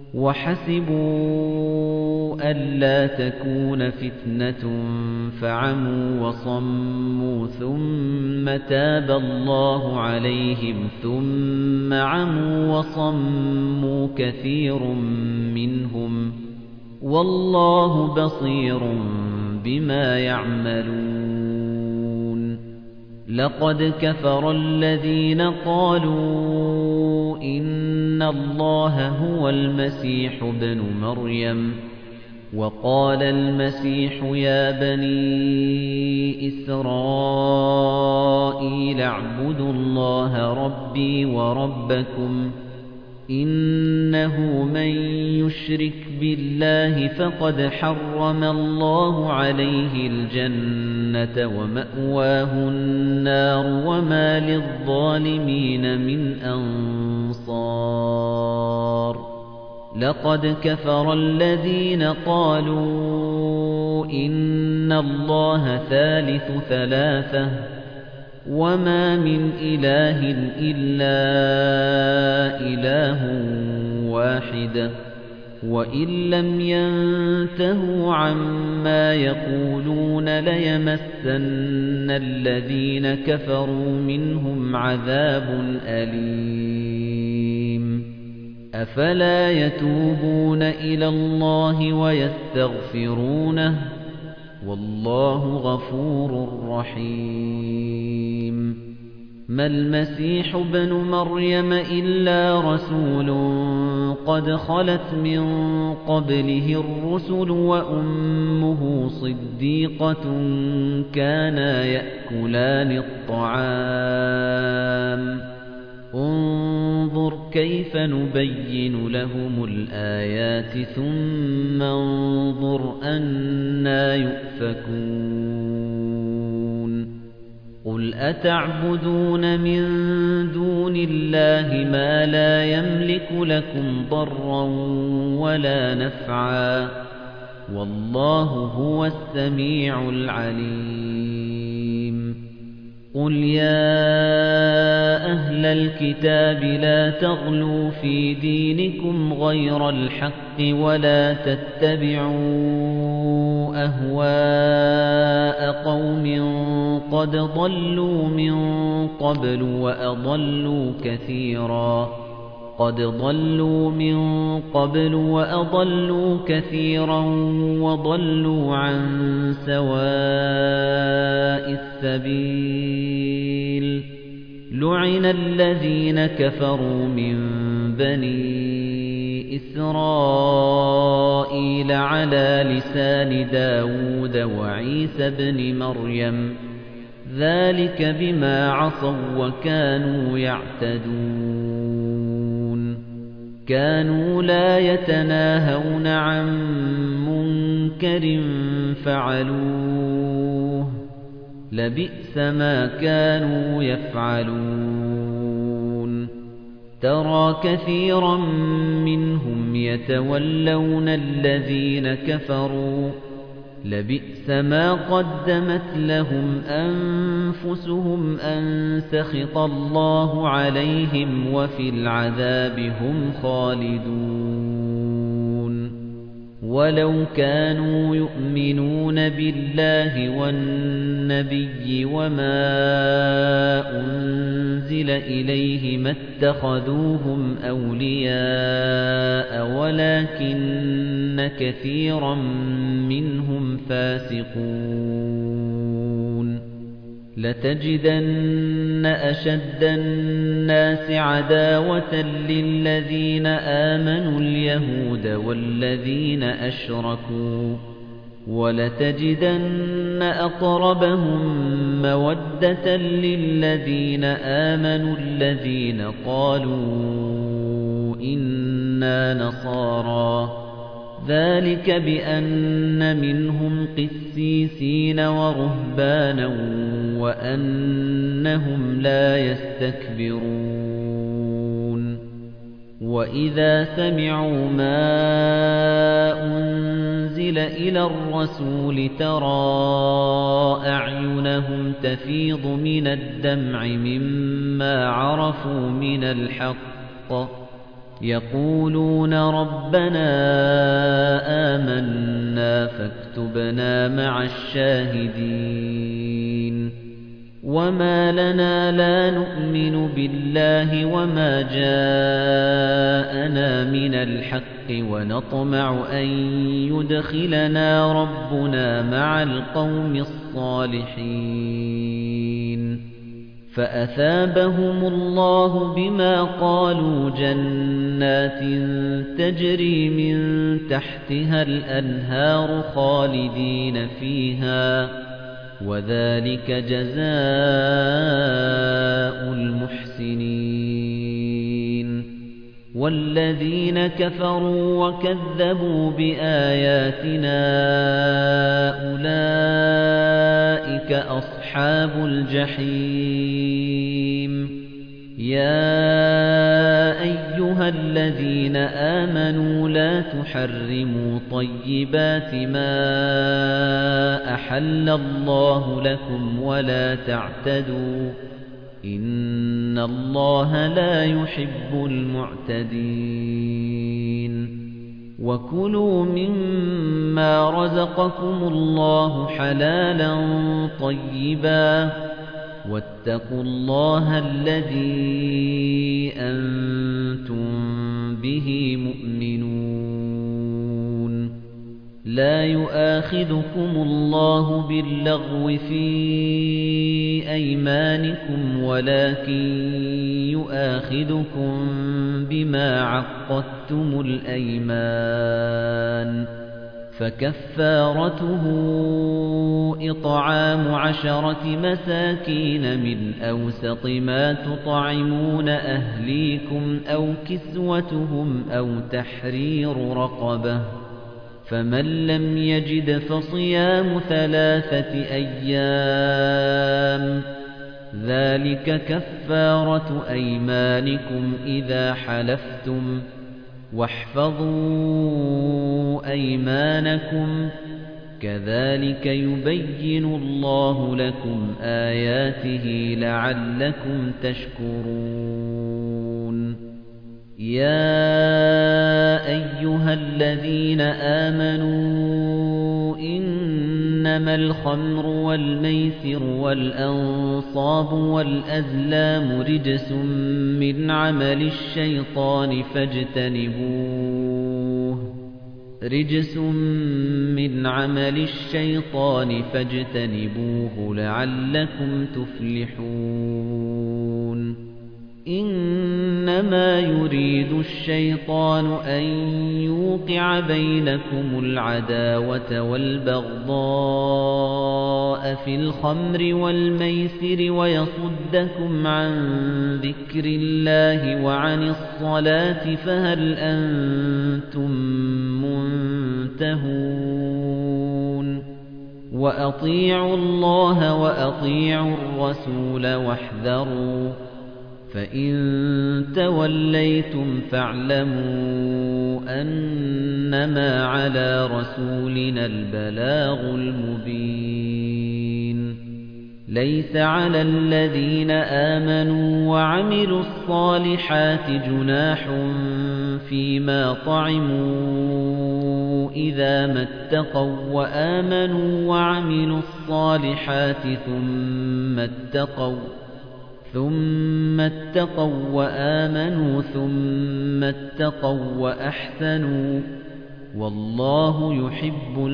وَحَسِبُوا أَلَّا تَكُونَ فِتْنَةٌ فَعَمُوا وَصَمُّوا ثُمَّ تَابَ اللَّهُ عَلَيْهِمْ ثُمَّ عَمُوا وَصَمُّوا كَثِيرٌ مِنْهُمْ وَاللَّهُ بَصِيرٌ بِمَا يَعْمَلُونَ لَقَدْ كَفَرَ الَّذِينَ قَالُوا إِنَّ اللَّهَ هُوَ الْمَسِيحُ ابْنُ مَرْيَمَ وَقَالَ الْمَسِيحُ يَا بَنِي إِسْرَائِيلَ اعْبُدُوا اللَّهَ رَبِّي وَرَبَّكُمْ إِنَّهُ مَن يُشْرِكْ بِاللَّهِ فَقَدْ حَرَّمَ اللَّهُ عَلَيْهِ الْجَنَّةَ وَمَأْوَاهُ النَّارُ وَمَا لِلظَّالِمِينَ مِنْ أَنصَارٍ لَقَدْ كَفَرَ الَّذِينَ قَالُوا إِنَّ اللَّهَ ثَالِثُ ثَلَاثَةٍ وَمَا مِنْ إِلَٰهٍ إِلَّا إِلَٰهٌ وَاحِدٌ وَإِن لَّمْ يَنْتَهُوا عَمَّا يَقُولُونَ لَيَمَسَّنَّ الَّذِينَ كَفَرُوا مِنْهُمْ عَذَابٌ أَلِيمٌ أَفَلَا يَتُوبُونَ إِلَى اللَّهِ وَيَسْتَغْفِرُونَهُ وَاللَّهُ غَفُورٌ رَّحِيمٌ مَا الْمَسِيحُ ابْنُ مَرْيَمَ إِلَّا رَسُولٌ قَدْ خَلَتْ مِن قَبْلِهِ الرُّسُلُ وَأُمُّهُ صِدِّيقَةٌ كَانَا يَأْكُلَانِ الطَّعَامَ انظُرْ كَيْفَ نُبَيِّنُ لَهُمُ الْآيَاتِ ثُمَّ انظُرْ أَنَّىٰ يُؤْفَكُونَ قُلْ أَتَعْبُدُونَ مِن دُونِ اللَّهِ مَا لَا يَمْلِكُ لَكُمْ ضَرًّا وَلَا نَفْعًا وَاللَّهُ هُوَ السَّمِيعُ الْعَلِيمُ قُلْ يَا أَهْلَ الْكِتَابِ لَا تَغْلُوا فِي دِينِكُمْ غَيْرَ الْحَقِّ وَلَا تَتَّبِعُوا أَهْوَاءَ قَوْمٍ قَدْ ضَلُّوا مِن قَبْلُ وَأَضَلُّوا كَثِيرًا قَدْ ضَلُّوا مِن قَبْلُ وَأَضَلُّوا كَثِيرًا وَضَلُّوا عَن سَوَاءِ السَّبِيلِ لُعِنَ الَّذِينَ كَفَرُوا مِن بَنِي إِسْرَائِيلَ عَلَى لِسَانِ دَاوُودَ وَعِيسَى ابْنِ مَرْيَمَ ذَلِكَ بِمَا عَصَوا وَكَانُوا يَعْتَدُونَ كَانُوا لَا يَتَنَاهَوْنَ عَن مُّنكَرٍ فَعَلُوهُ لَبِئْسَ مَا كَانُوا يَفْعَلُونَ تَرَى كَثِيرًا مِنْهُمْ يَتَوَلَّوْنَ الَّذِينَ كَفَرُوا لبئس ما قدمت لهم أنفسهم أن سخط الله عليهم وفي العذاب هم خالدون ولو كانوا يؤمنون بالله والنبي وما أنزل إليه ما اتخذوهم أولياء ولكن كثيرا منهم فاسقون لتجدن أشد الناس عداوة للذين آمنوا اليهود والذين أشركوا ولتجدن أقربهم مودة للذين آمنوا الذين قالوا إنا نصارى ذلك بأن منهم قسيسين ورهبانا وأنهم لا يستكبرون وإذا سمعوا ما أنزل إلى الرسول ترى أعينهم تفيض من الدمع مما عرفوا من الحق يقولون ربنا آمنا فاكتبنا مع الشاهدين وما لنا لا نؤمن بالله وما جاءنا من الحق ونطمع أن يدخلنا ربنا مع القوم الصالحين فأثابهم الله بما قالوا جنات تجري من تحتها الأنهار خالدين فيها وذلك جزاء المحسنين والذين كفروا وكذبوا بآياتنا أولئك أصحاب الجحيم يا أيها الذين آمنوا لا تحرموا طيبات ما أحل الله لكم ولا تعتدوا إن الله لا يحب المعتدين وكلوا مما رزقكم الله حلالا طيبا واتقوا الله الذي أنتم به مؤمنون لا يؤاخذكم الله باللغو في أيمانكم ولكن يؤاخذكم بما عقدتم الأيمان فكفارته إطعام عشرة مساكين من أوسط ما تطعمون أهليكم أو كسوتهم أو تحرير رقبة فمن لم يجد فصيام ثلاثة أيام ذلك كفارة أيمانكم إذا حلفتم واحفظوا أيمانكم كذلك يبين الله لكم آياته لعلكم تشكرون يا أيها الذين آمنوا إنما الخمر والميسر والأنصاب والأزلام رجس من عمل الشيطان فاجتنبوه رجس من عمل الشيطان فاجتنبوه لعلكم تفلحون إنما يريد الشيطان أن يوقع بينكم العداوة والبغضاء في الخمر والميسر ويصدكم عن ذكر الله وعن الصلاة فهل أنتم منتهون وأطيعوا الله وأطيعوا الرسول واحذروا فإن توليتم فاعلموا أنما على رسولنا البلاغ المبين ليس على الذين آمنوا وعملوا الصالحات جناح فيما طعموا إذا ما اتقوا وآمنوا وعملوا الصالحات ثم اتقوا ثم اتقوا وآمنوا ثم اتقوا وأحسنوا والله يحب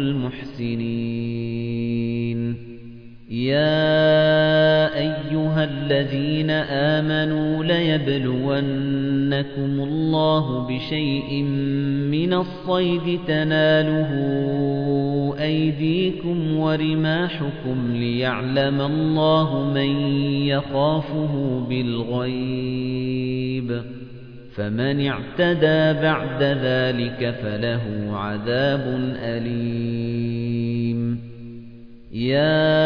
المحسنين يا أيها الذين آمنوا ليبلونكم الله بشيء من الصيد تناله أيديكم ورماحكم ليعلم الله من يخافه بالغيب فمن اعتدى بعد ذلك فله عذاب أليم يا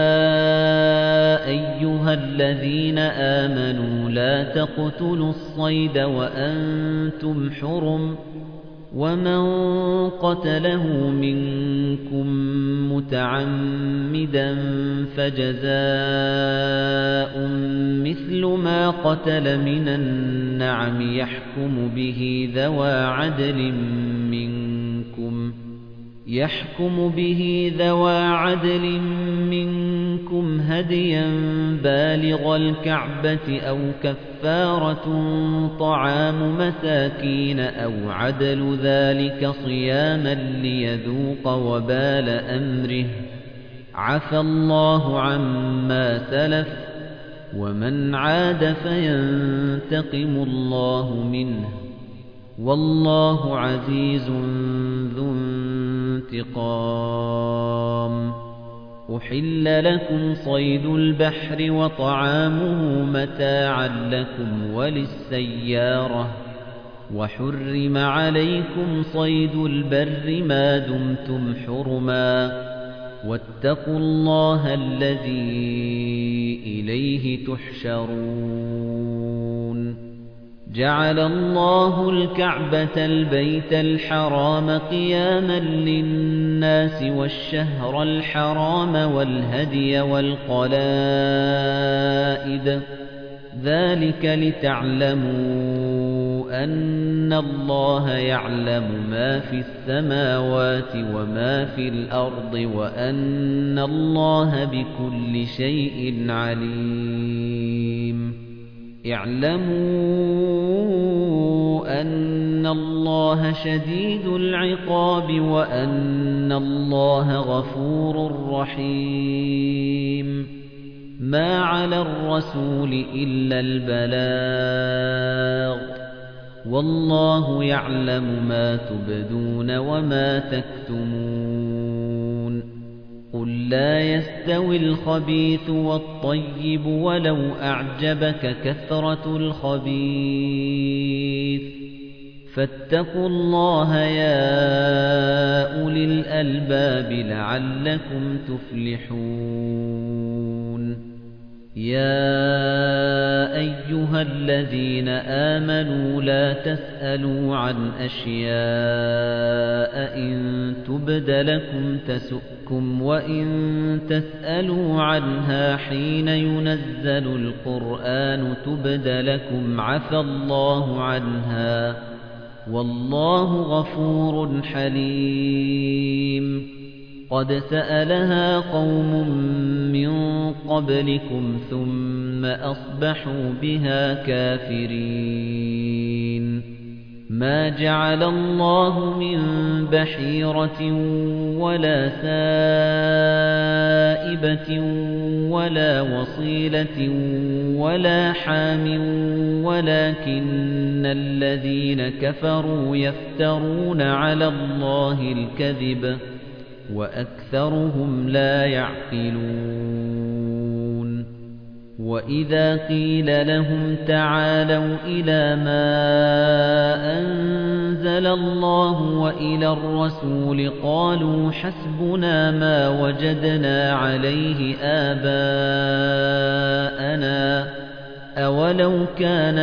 أيها الذين آمنوا لا تقتلوا الصيد وأنتم حرم ومن قتله منكم متعمدا فجزاء مثل ما قتل من النعم يحكم به ذوى عدل منكم يحكم به ذوى عدل منكم هديا بالغ الكعبة أو كفارة طعام مساكين أو عدل ذلك صياما ليذوق وبال أمره عفى الله عما سلف ومن عاد فينتقم الله منه والله عزيز ذو انتقام أحل لكم صيد البحر وطعامه متاعا لكم وللسيارة وحرم عليكم صيد البر ما دمتم حرما واتقوا الله الذي إليه تحشرون جعل الله الكعبة البيت الحرام قياما للناس والشهر الحرام والهدي والقلائد ذلك لتعلموا أن الله يعلم ما في السماوات وما في الأرض وأن الله بكل شيء عليم اعلموا أن الله شديد العقاب وأن الله غفور رحيم ما على الرسول إلا البلاغ والله يعلم ما تبدون وما تكتمون قل لا يستوي الخبيث والطيب ولو أعجبك كثرة الخبيث فاتقوا الله يا أولي الألباب لعلكم تفلحون يا أيها الذين آمنوا لا تسألوا عن أشياء إن تبد لكم تسؤكم وإن تسألوا عنها حين ينزل القرآن تبد لكم عفى الله عنها والله غفور حليم قد سألها قوم من قبلكم ثم أصبحوا بها كافرين ما جعل الله من بحيرة ولا سائبة ولا وصيلة ولا حام ولكن الذين كفروا يفترون على الله الكذب وأكثرهم لا يعقلون وإذا قيل لهم تعالوا إلى ما أنزل الله وإلى الرسول قالوا حسبنا ما وجدنا عليه آباءنا أَوَلَوْ كَانَ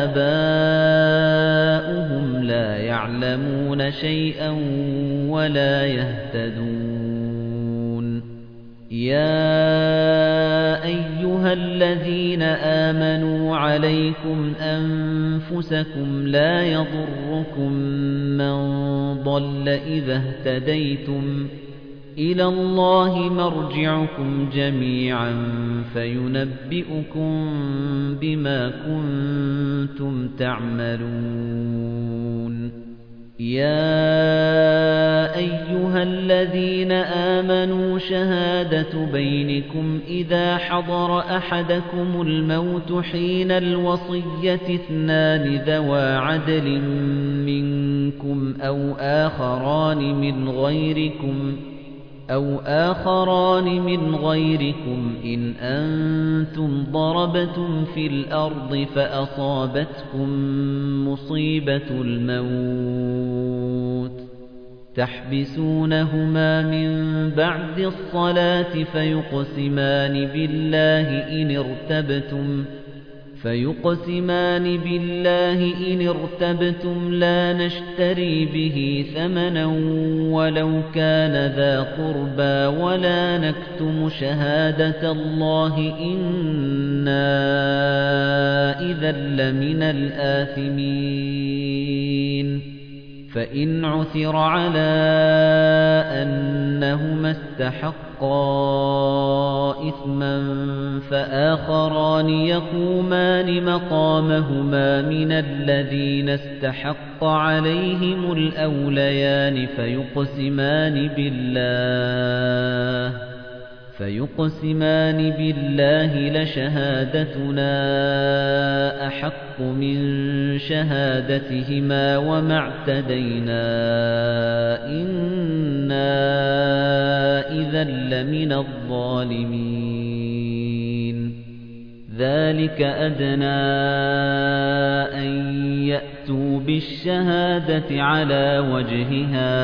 آبَاؤُهُمْ لَا يَعْلَمُونَ شَيْئًا وَلَا يَهْتَدُونَ يَا أَيُّهَا الَّذِينَ آمَنُوا عَلَيْكُمْ أَنفُسَكُمْ لَا يَضُرُّكُم مَّن ضَلَّ إِذَا اهْتَدَيْتُمْ إِلَى اللَّهِ مَرْجِعُكُمْ جَمِيعًا فَيُنَبِّئُكُم بِمَا كُنتُمْ تَعْمَلُونَ يَا أَيُّهَا الَّذِينَ آمَنُوا شَهَادَةُ بَيْنِكُمْ إِذَا حَضَرَ أَحَدَكُمُ الْمَوْتُ حِينَ الْوَصِيَّةِ اثْنَانِ ذَوَا عَدْلٍ مِنكُمْ أَوْ آخَرَانِ مِنْ غَيْرِكُمْ أَوْ آخَرَانِ مِنْ غَيْرِكُمْ إِنْ أَنْتُمْ ضَرَبْتُمْ فِي الْأَرْضِ فَأَصَابَتْكُمْ مُصِيبَةُ الْمَوْتِ تَحْبِسُونَهُمَا مِنْ بَعْدِ الصَّلَاةِ فَيُقْسِمَانِ بِاللَّهِ إِنِ ارْتَبْتُمْ فَيُقْسِمَانِ بِاللَّهِ إِنِ ارْتَبْتُمْ لَا نَشْتَرِي بِهِ ثَمَنًا وَلَوْ كَانَ ذَا قُرْبَى وَلَا نَكْتُمُ شَهَادَةَ اللَّهِ إِنَّا إِذًا لَّمِنَ الْآثِمِينَ فَإِنْ عُثِرَ عَلَىٰ أَنَّهُمَا اسْتَحَقَّا إِثْمًا فَآخَرَانِ يَقُومَانِ مَقَامَهُمَا مِنَ الَّذِينَ اسْتَحَقَّ عَلَيْهِمُ الْأَوْلَيَانِ فَيُقْسِمَانِ بِاللَّهِ فَيُقْسِمَانِ بِاللَّهِ لَشَهَادَتُنَا أَحَقُّ مِنْ شَهَادَتِهِمَا وَمَا اعْتَدَيْنَا إِنَّا إِذًا لَّمِنَ الظَّالِمِينَ ذَلِكَ أَدْنَى أَن يَأْتُوا بِالشَّهَادَةِ عَلَى وَجْهِهَا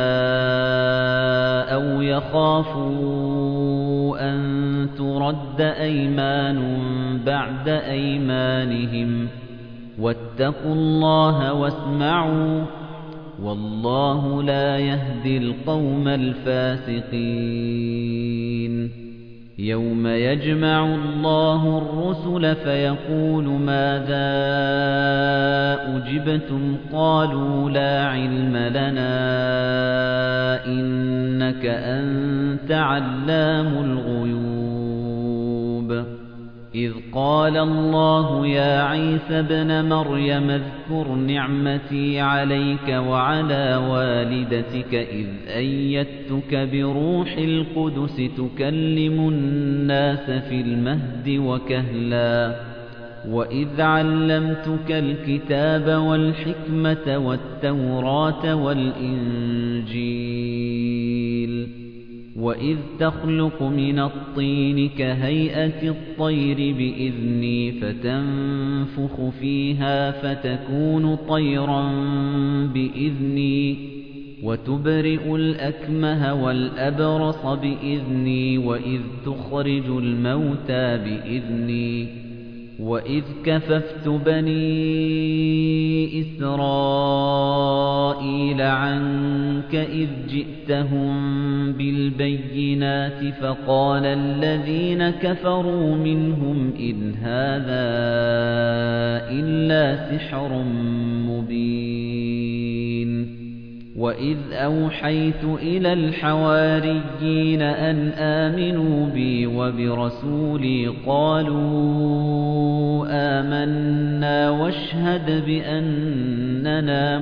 أَوْ يَخَافُوا أَن تُرَدَّ أَيْمَانٌ بَعْدَ أَيْمَانِهِمْ وَاتَّقُوا اللَّهَ وَاسْمَعُوا وَاللَّهُ لَا يَهْدِي الْقَوْمَ الْفَاسِقِينَ يَوْمَ يَجْمَعُ اللَّهُ الرُّسُلَ فَيَقُولُ مَاذَا أُجِبْتُمْ قَالُوا لَا عِلْمَ لَنَا إِنَّكَ أَنْتَ عَلَّامُ الْغُيُوبِ إِذْ قَالَ اللَّهُ يَا عِيسَى ابْنَ مَرْيَمَ اذْكُرْ نِعْمَتِي عَلَيْكَ وَعَلَى وَالِدَتِكَ إِذْ أَيَّدتُّكَ بِرُوحِ الْقُدُسِ تُكَلِّمُ النَّاسَ فِي الْمَهْدِ وَكَهْلًا وَإِذْ عَلَّمْتُكَ الْكِتَابَ وَالْحِكْمَةَ وَالتَّوْرَاةَ وَالْإِنْجِيلَ وَإِذْ تَخْلُقُ مِنَ الطِّينِ كَهَيْئَةِ الطَّيْرِ بِإِذْنِي فَتَنفُخُ فِيهَا فَتَكُونُ طَيْرًا بِإِذْنِي وَتُبْرِئُ الْأَكْمَهَ وَالْأَبْرَصَ بِإِذْنِي وَإِذْ تُخْرِجُ الْمَوْتَى بِإِذْنِي وَإِذْ كَفَفْتُ بَنِي إِسْرَائِيلَ عَنكَ إِذْ جِئْتَهُم بِالْبَيِّنَاتِ فَقَالَ الَّذِينَ كَفَرُوا مِنْهُمْ إِنْ هَذَا إِلَّا سِحْرٌ مُبِينٌ وَإِذْ أَوْحَيْتُ إِلَى الْحَوَارِيِّينَ أَنْ آمِنُوا بِي وَبِرَسُولِي قَالُوا آمَنَّا وَاشْهَدْ بِأَنَّنَا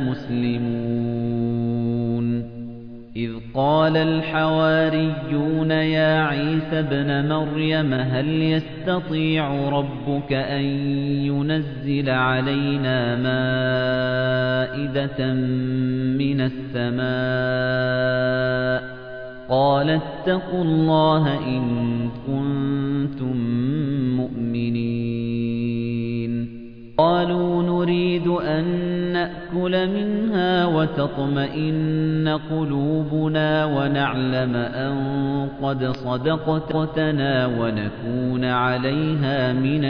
مُسْلِمُونَ إِذْ قَالَ الْحَوَارِيُّونَ يَا عِيسَى ابْنَ مَرْيَمَ هَلْ يَسْتَطِيعُ رَبُّكَ أَن يُنَزِّلَ عَلَيْنَا مَائِدَةً مِنَ السَّمَاءِ قَالَ اتَّقُوا اللَّهَ إِن كُنتُم مُّؤْمِنِينَ قَالُوا نُرِيدُ أَن نَّأْكُلَ نأكل منها وتطمئن قلوبنا ونعلم أن قد صدقتنا ونكون عليها من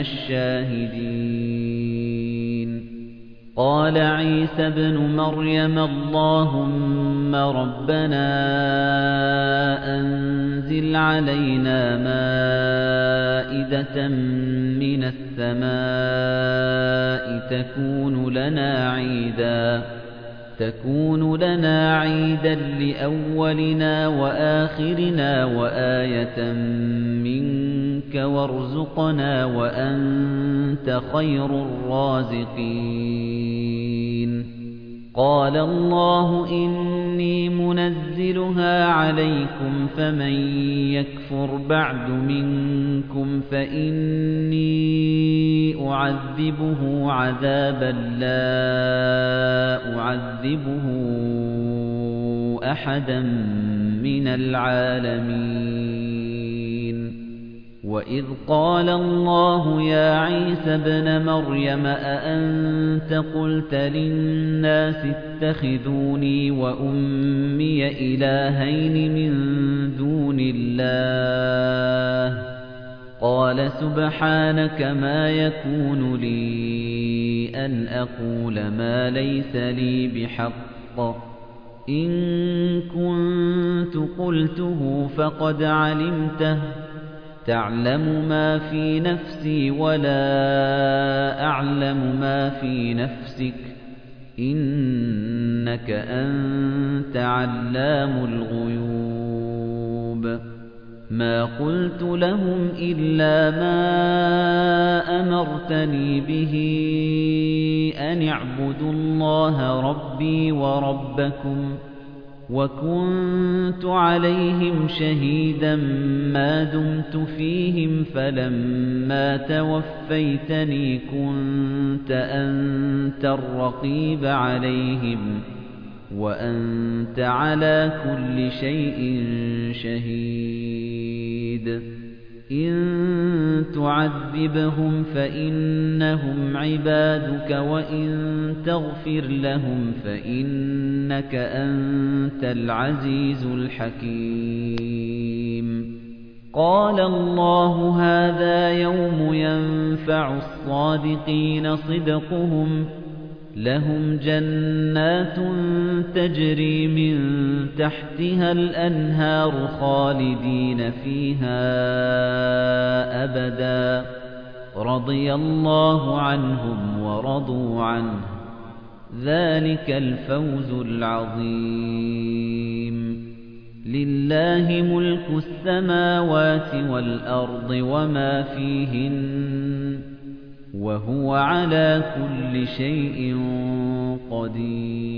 الشاهدين. قال عيسى ابن مريم اللهم ربنا أنزل علينا مائدة من السماء تكون لنا عيدا تكون لنا عيدا لأولنا وآخرنا وآية منك وارزقنا وأنت خير الرازقين. قال الله إني منزلها عليكم فمن يكفر بعد منكم فإني أعذبه عذابا لا أعذبه أحدا من العالمين. وَإِذْ قَالَ اللَّهُ يَا عِيسَى ابْنَ مَرْيَمَ أَأَنْتَ قُلْتَ لِلنَّاسِ اتَّخِذُونِي وَأُمِّيَ إِلَٰهَيْنِ مِن دُونِ اللَّهِ قَالَ سُبْحَانَكَ مَا يَكُونُ لِي أَنْ أَقُولَ مَا لَيْسَ لِي بِحَقٍّ إِن كُنتُ قُلْتُهُ فَقَدْ عَلِمْتَهُ تَعْلَمُ مَا فِي نَفْسِي وَلَا أَعْلَمُ مَا فِي نَفْسِكَ إِنَّكَ أَنْتَ عَلَّامُ الْغُيُوبِ. مَا قُلْتُ لَهُمْ إِلَّا مَا أَمَرْتَنِي بِهِ أَنِ اعْبُدُوا اللَّهَ رَبِّي وَرَبَّكُمْ وَكُنْتُ عَلَيْهِمْ شَهِيدًا مَا دُمْتُ فِيهِمْ فَلَمَّا تَوَفَّيْتَنِي كُنْتَ أَنْتَ الرَّقِيبَ عَلَيْهِمْ وَأَنْتَ عَلَى كُلِّ شَيْءٍ شَهِيدٌ. إِن تُعَذِّبْهُمْ فَإِنَّهُمْ عِبَادُكَ وَإِن تَغْفِرْ لَهُمْ فَإِنَّكَ أَنْتَ الْعَزِيزُ الْحَكِيمُ. قَالَ اللَّهُ هَذَا يَوْمُ يَنفَعُ الصَّادِقِينَ صِدْقُهُمْ لَهُمْ جَنَّاتٌ تَجْرِي مِن تَحْتِهَا الْأَنْهَارُ خَالِدِينَ فِيهَا أَبَدًا رَضِيَ اللَّهُ عَنْهُمْ وَرَضُوا عَنْهُ ذَلِكَ الْفَوْزُ الْعَظِيمُ. لِلَّهِ مُلْكُ السَّمَاوَاتِ وَالْأَرْضِ وَمَا فِيهِنَّ وَهُوَ عَلَى كُلِّ شَيْءٍ قَدِيرٌ.